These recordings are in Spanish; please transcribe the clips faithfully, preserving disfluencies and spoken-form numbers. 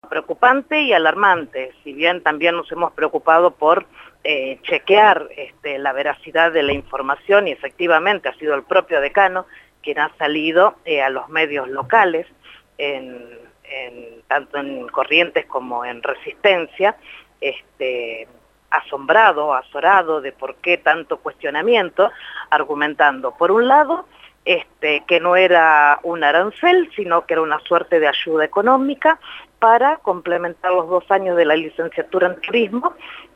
preocupante y alarmante, si bien también nos hemos preocupado por eh, chequear este, la veracidad de la información, y efectivamente ha sido el propio decano quien ha salido eh, a los medios locales, en, en, tanto en Corrientes como en Resistencia, este, asombrado, azorado de por qué tanto cuestionamiento, argumentando, por un lado, este, que no era un arancel, sino que era una suerte de ayuda económica para complementar los dos años de la licenciatura en turismo,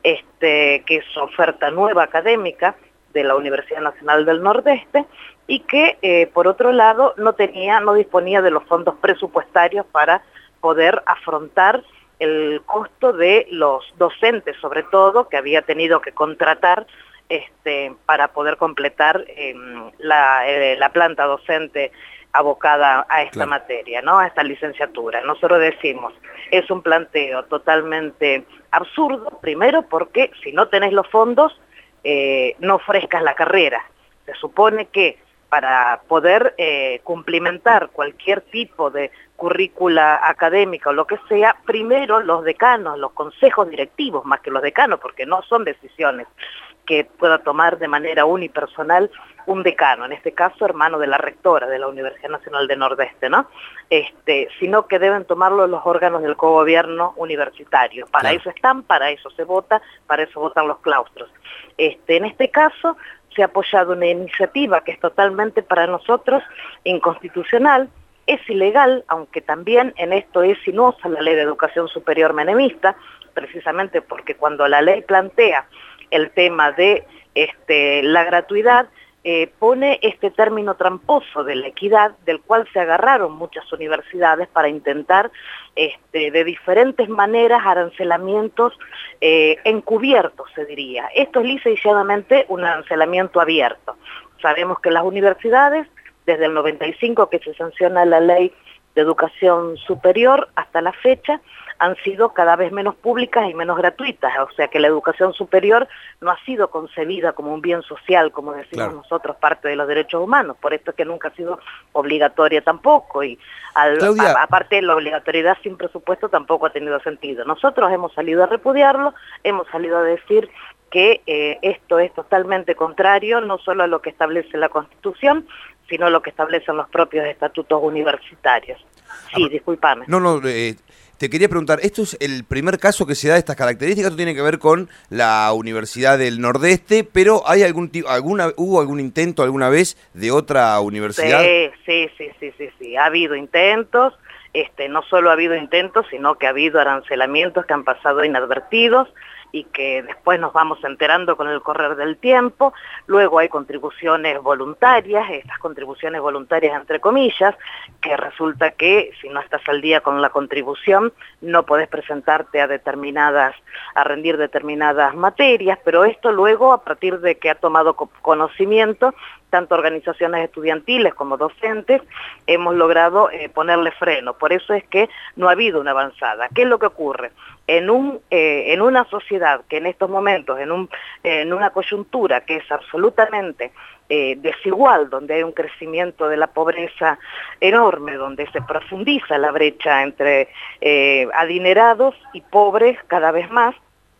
este, que es oferta nueva académica de la Universidad Nacional del Nordeste, y que, eh, por otro lado, no tenía, no disponía de los fondos presupuestarios para poder afrontar el costo de los docentes, sobre todo, que había tenido que contratar este, para poder completar eh, la, eh, la planta docente abocada a esta claro. materia, ¿no? A esta licenciatura. Nosotros decimos, es un planteo totalmente absurdo, primero porque si no tenés los fondos, eh, no ofrezcas la carrera. Se supone que para poder eh, cumplimentar cualquier tipo de currícula académica o lo que sea, primero los decanos, los consejos directivos, más que los decanos, porque no son decisiones que pueda tomar de manera unipersonal un decano, en este caso hermano de la rectora de la Universidad Nacional del Nordeste, ¿no? Este, sino que deben tomarlo los órganos del cogobierno universitario. Para claro. eso están, para eso se vota, para eso votan los claustros. Este, en este caso se ha apoyado una iniciativa que es totalmente para nosotros inconstitucional, es ilegal, aunque también en esto es sinuosa la Ley de Educación Superior menemista, precisamente porque cuando la ley plantea el tema de este, la gratuidad, eh, pone este término tramposo de la equidad, del cual se agarraron muchas universidades para intentar este, de diferentes maneras arancelamientos eh, encubiertos, se diría. Esto es lisa y llanamente un arancelamiento abierto. Sabemos que las universidades, desde el noventa y cinco que se sanciona la Ley de Educación Superior hasta la fecha, han sido cada vez menos públicas y menos gratuitas, o sea que la educación superior no ha sido concebida como un bien social, como decimos claro. nosotros, parte de los derechos humanos, por esto es que nunca ha sido obligatoria tampoco, y al, a, aparte la obligatoriedad sin presupuesto tampoco ha tenido sentido. Nosotros hemos salido a repudiarlo, hemos salido a decir que eh, esto es totalmente contrario, no solo a lo que establece la Constitución, sino a lo que establecen los propios estatutos universitarios. Sí, ah, discúlpame. No, no, eh, te quería preguntar, ¿esto es el primer caso que se da de estas características? Esto tiene que ver con la Universidad del Nordeste, pero ¿hay algún alguna hubo algún intento alguna vez de otra universidad? Sí, sí, sí, sí, sí, sí. Ha habido intentos, este, no solo ha habido intentos, sino que ha habido arancelamientos que han pasado inadvertidos y que después nos vamos enterando con el correr del tiempo. Luego hay contribuciones voluntarias, estas contribuciones voluntarias entre comillas, que resulta que si no estás al día con la contribución no podés presentarte a determinadas, a rendir determinadas materias, pero esto luego, a partir de que ha tomado conocimiento, tanto organizaciones estudiantiles como docentes, hemos logrado eh, ponerle freno. Por eso es que no ha habido una avanzada. ¿Qué es lo que ocurre? En, un, eh, en una sociedad que en estos momentos, en, un, eh, en una coyuntura que es absolutamente eh, desigual, donde hay un crecimiento de la pobreza enorme, donde se profundiza la brecha entre eh, adinerados y pobres cada vez más,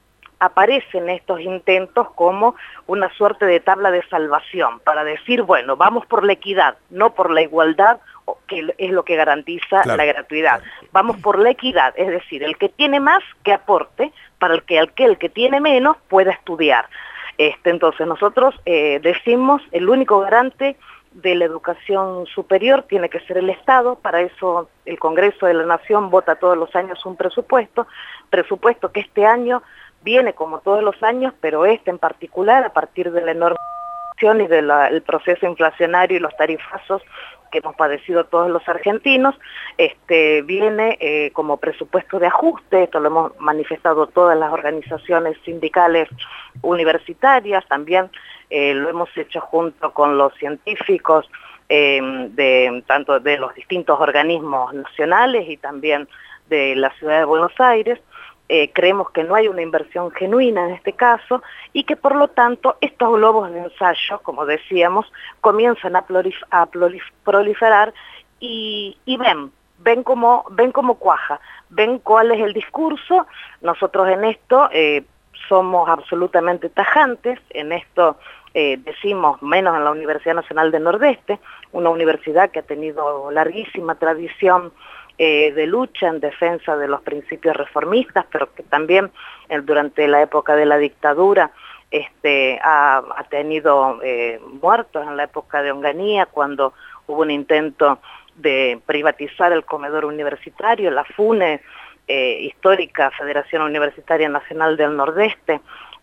aparecen estos intentos como una suerte de tabla de salvación para decir, bueno, vamos por la equidad, no por la igualdad, que es lo que garantiza claro, la gratuidad. Claro. Vamos por la equidad, es decir, el que tiene más que aporte para el que aquel que tiene menos pueda estudiar. Este, entonces nosotros eh, decimos, el único garante de la educación superior tiene que ser el Estado. Para eso el Congreso de la Nación vota todos los años un presupuesto, presupuesto que este año viene como todos los años, pero este en particular, a partir de la enorme inflación y del proceso inflacionario y los tarifazos que hemos padecido todos los argentinos, este, viene eh, como presupuesto de ajuste. Esto lo hemos manifestado todas las organizaciones sindicales universitarias, también eh, lo hemos hecho junto con los científicos eh, de, tanto de los distintos organismos nacionales y también de la ciudad de Buenos Aires. Eh, creemos que no hay una inversión genuina en este caso y que por lo tanto estos globos de ensayo, como decíamos, comienzan a, prolif a prolif proliferar y, y ven ven cómo, ven cómo cuaja, ven cuál es el discurso. Nosotros en esto eh, somos absolutamente tajantes, en esto eh, decimos, menos en la Universidad Nacional del Nordeste, una universidad que ha tenido larguísima tradición eh, de lucha en defensa de los principios reformistas, pero que también eh, durante la época de la dictadura este, ha, ha tenido eh, muertos en la época de Onganía, cuando hubo un intento de privatizar el comedor universitario, la FUNE, eh, histórica Federación Universitaria Nacional del Nordeste,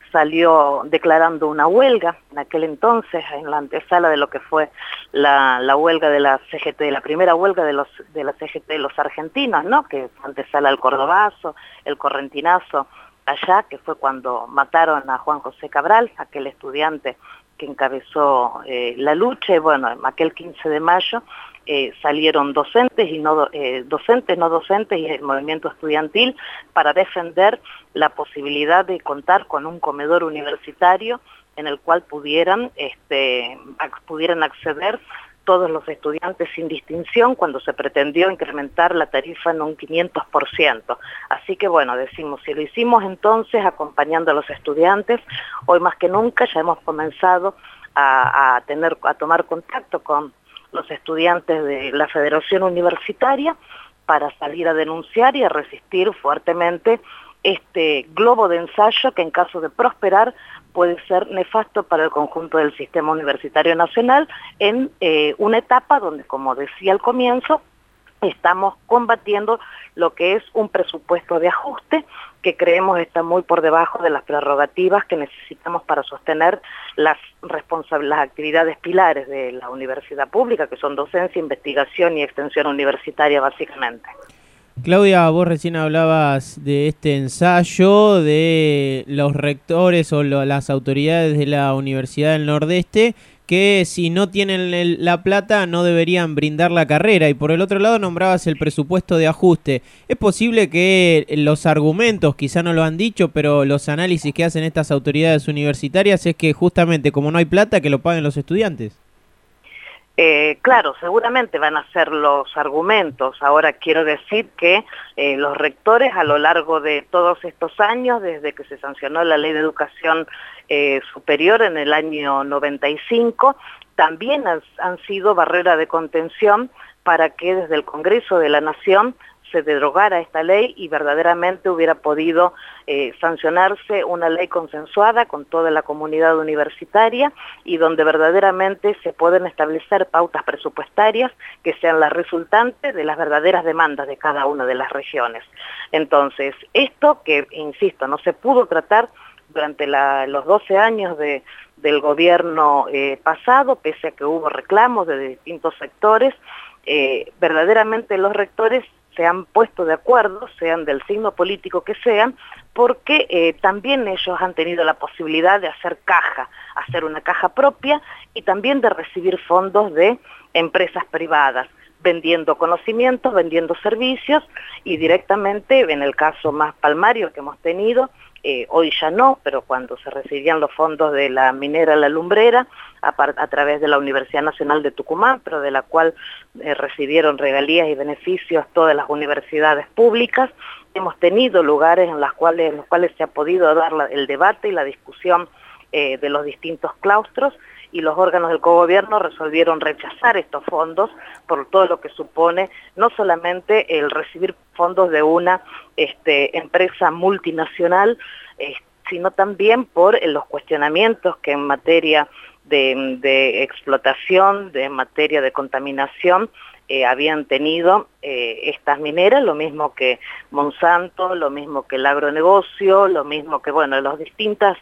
salió declarando una huelga en aquel entonces, en la antesala de lo que fue la, la huelga de la C G T, la primera huelga de, los, de la C G T de los argentinos, ¿no? Que antesala el Cordobazo, el Correntinazo, allá, que fue cuando mataron a Juan José Cabral, aquel estudiante que encabezó eh, la lucha, y bueno, aquel quince de mayo eh, salieron docentes y no eh, docentes, no docentes y el movimiento estudiantil para defender la posibilidad de contar con un comedor universitario en el cual pudieran, este, pudieran acceder todos los estudiantes sin distinción, cuando se pretendió incrementar la tarifa en un quinientos por ciento. Así que bueno, decimos, si lo hicimos entonces acompañando a los estudiantes, hoy más que nunca ya hemos comenzado a, a, tener, a tomar contacto con los estudiantes de la Federación Universitaria para salir a denunciar y a resistir fuertemente este globo de ensayo que en caso de prosperar puede ser nefasto para el conjunto del sistema universitario nacional en eh, una etapa donde, como decía al comienzo, estamos combatiendo lo que es un presupuesto de ajuste que creemos está muy por debajo de las prerrogativas que necesitamos para sostener las, las actividades pilares de la universidad pública, que son docencia, investigación y extensión universitaria básicamente. Claudia, vos recién hablabas de este ensayo de los rectores o lo, las autoridades de la Universidad del Nordeste que si no tienen el, la plata no deberían brindar la carrera, y por el otro lado nombrabas el presupuesto de ajuste. ¿Es posible que los argumentos, quizá no lo han dicho, pero los análisis que hacen estas autoridades universitarias es que justamente como no hay plata, que lo paguen los estudiantes? Eh, claro, seguramente van a ser los argumentos. Ahora quiero decir que eh, los rectores a lo largo de todos estos años, desde que se sancionó la Ley de Educación eh, Superior en el año noventa y cinco, también han, han sido barrera de contención para que desde el Congreso de la Nación se derogara esta ley y verdaderamente hubiera podido eh, sancionarse una ley consensuada con toda la comunidad universitaria y donde verdaderamente se pueden establecer pautas presupuestarias que sean las resultantes de las verdaderas demandas de cada una de las regiones. Entonces, esto que, insisto, no se pudo tratar durante la, los doce años de, del gobierno eh, pasado, pese a que hubo reclamos de distintos sectores, eh, verdaderamente los rectores se han puesto de acuerdo, sean del signo político que sean, porque eh, también ellos han tenido la posibilidad de hacer caja, hacer una caja propia y también de recibir fondos de empresas privadas, vendiendo conocimientos, vendiendo servicios y directamente, en el caso más palmario que hemos tenido, eh, hoy ya no, pero cuando se recibían los fondos de la minera La Lumbrera, a, a través de la Universidad Nacional de Tucumán, pero de la cual eh, recibieron regalías y beneficios todas las universidades públicas, hemos tenido lugares en, las cuales, en los cuales se ha podido dar la, el debate y la discusión eh, de los distintos claustros, y los órganos del cogobierno resolvieron rechazar estos fondos por todo lo que supone no solamente el recibir fondos de una este, empresa multinacional, eh, sino también por eh, los cuestionamientos que en materia de, de explotación, de en materia de contaminación, eh, habían tenido eh, estas mineras, lo mismo que Monsanto, lo mismo que el agronegocio, lo mismo que, bueno, los distintas,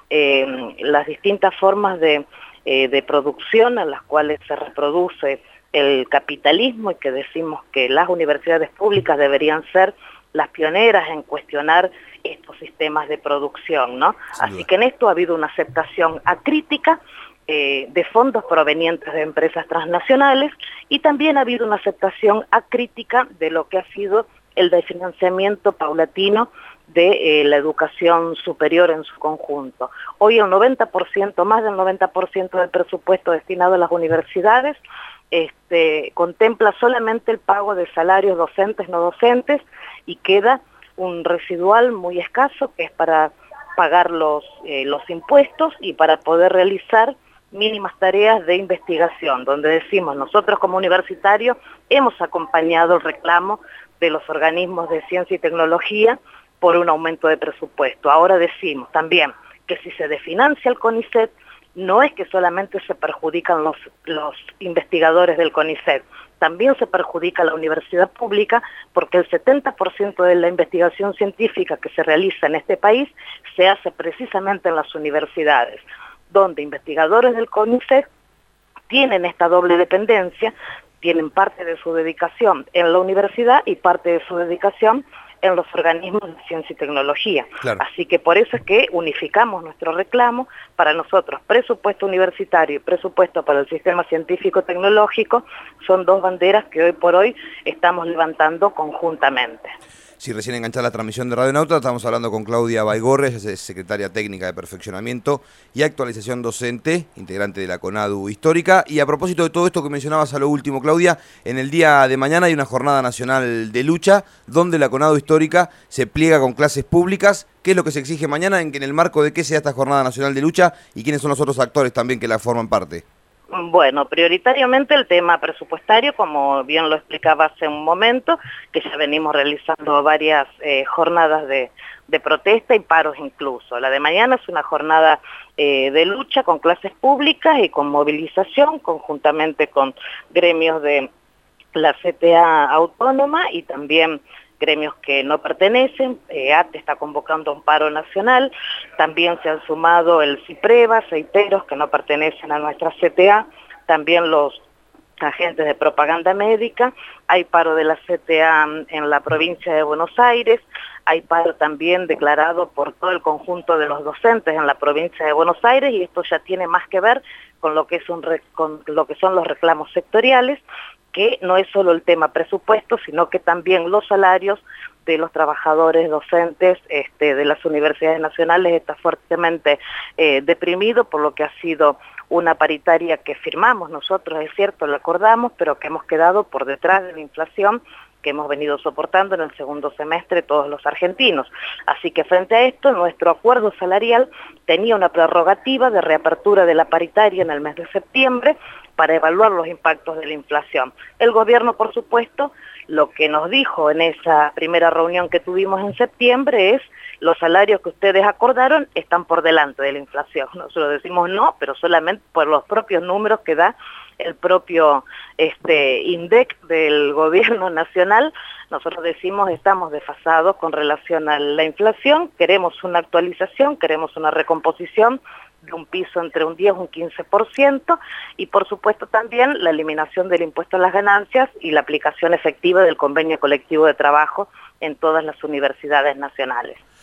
eh, las distintas formas de Eh, de producción en las cuales se reproduce el capitalismo y que decimos que las universidades públicas deberían ser las pioneras en cuestionar estos sistemas de producción, ¿no? Así que en esto ha habido una aceptación acrítica eh, de fondos provenientes de empresas transnacionales y también ha habido una aceptación acrítica de lo que ha sido el desfinanciamiento paulatino de eh, la educación superior en su conjunto. Hoy el noventa por ciento, más del noventa por ciento del presupuesto destinado a las universidades este, contempla solamente el pago de salarios docentes no docentes y queda un residual muy escaso que es para pagar los, eh, los impuestos y para poder realizar mínimas tareas de investigación, donde decimos nosotros como universitarios hemos acompañado el reclamo de los organismos de ciencia y tecnología por un aumento de presupuesto. Ahora decimos también que si se desfinancia el CONICET, no es que solamente se perjudican los, los investigadores del CONICET, también se perjudica la universidad pública porque el setenta por ciento de la investigación científica que se realiza en este país se hace precisamente en las universidades, donde investigadores del CONICET tienen esta doble dependencia, tienen parte de su dedicación en la universidad y parte de su dedicación en los organismos de ciencia y tecnología. Claro. Así que por eso es que unificamos nuestro reclamo. Para nosotros presupuesto universitario y presupuesto para el sistema científico-tecnológico son dos banderas que hoy por hoy estamos levantando conjuntamente. Si recién enganchada la transmisión de Radio Nauta, estamos hablando con Claudia Baigorres, es secretaria técnica de perfeccionamiento y actualización docente, integrante de la CONADU Histórica. Y a propósito de todo esto que mencionabas a lo último, Claudia, en el día de mañana hay una jornada nacional de lucha donde la CONADU Histórica se pliega con clases públicas. ¿Qué es lo que se exige mañana? ¿En, en el marco de qué sea esta jornada nacional de lucha? ¿Y quiénes son los otros actores también que la forman parte? Bueno, prioritariamente el tema presupuestario, como bien lo explicaba hace un momento, que ya venimos realizando varias eh, jornadas de, de protesta y paros incluso. La de mañana es una jornada eh, de lucha con clases públicas y con movilización, conjuntamente con gremios de la C T A autónoma y también gremios que no pertenecen. eh, A T E está convocando un paro nacional, también se han sumado el CIPREVA, CEITEROS, que no pertenecen a nuestra C T A, también los agentes de propaganda médica, hay paro de la C T A en la provincia de Buenos Aires, hay paro también declarado por todo el conjunto de los docentes en la provincia de Buenos Aires, y esto ya tiene más que ver con lo que, es un re, con lo que son los reclamos sectoriales, que no es solo el tema presupuesto, sino que también los salarios de los trabajadores docentes este, de las universidades nacionales está fuertemente eh, deprimido por lo que ha sido una paritaria que firmamos nosotros, es cierto, la acordamos, pero que hemos quedado por detrás de la inflación que hemos venido soportando en el segundo semestre todos los argentinos. Así que frente a esto, nuestro acuerdo salarial tenía una prerrogativa de reapertura de la paritaria en el mes de septiembre para evaluar los impactos de la inflación. El gobierno, por supuesto, lo que nos dijo en esa primera reunión que tuvimos en septiembre es: los salarios que ustedes acordaron están por delante de la inflación. Nosotros decimos no, pero solamente por los propios números que da el propio este, INDEC del gobierno nacional. Nosotros decimos estamos desfasados con relación a la inflación, queremos una actualización, queremos una recomposición de un piso entre un diez y un quince por ciento, y por supuesto también la eliminación del impuesto a las ganancias y la aplicación efectiva del convenio colectivo de trabajo en todas las universidades nacionales.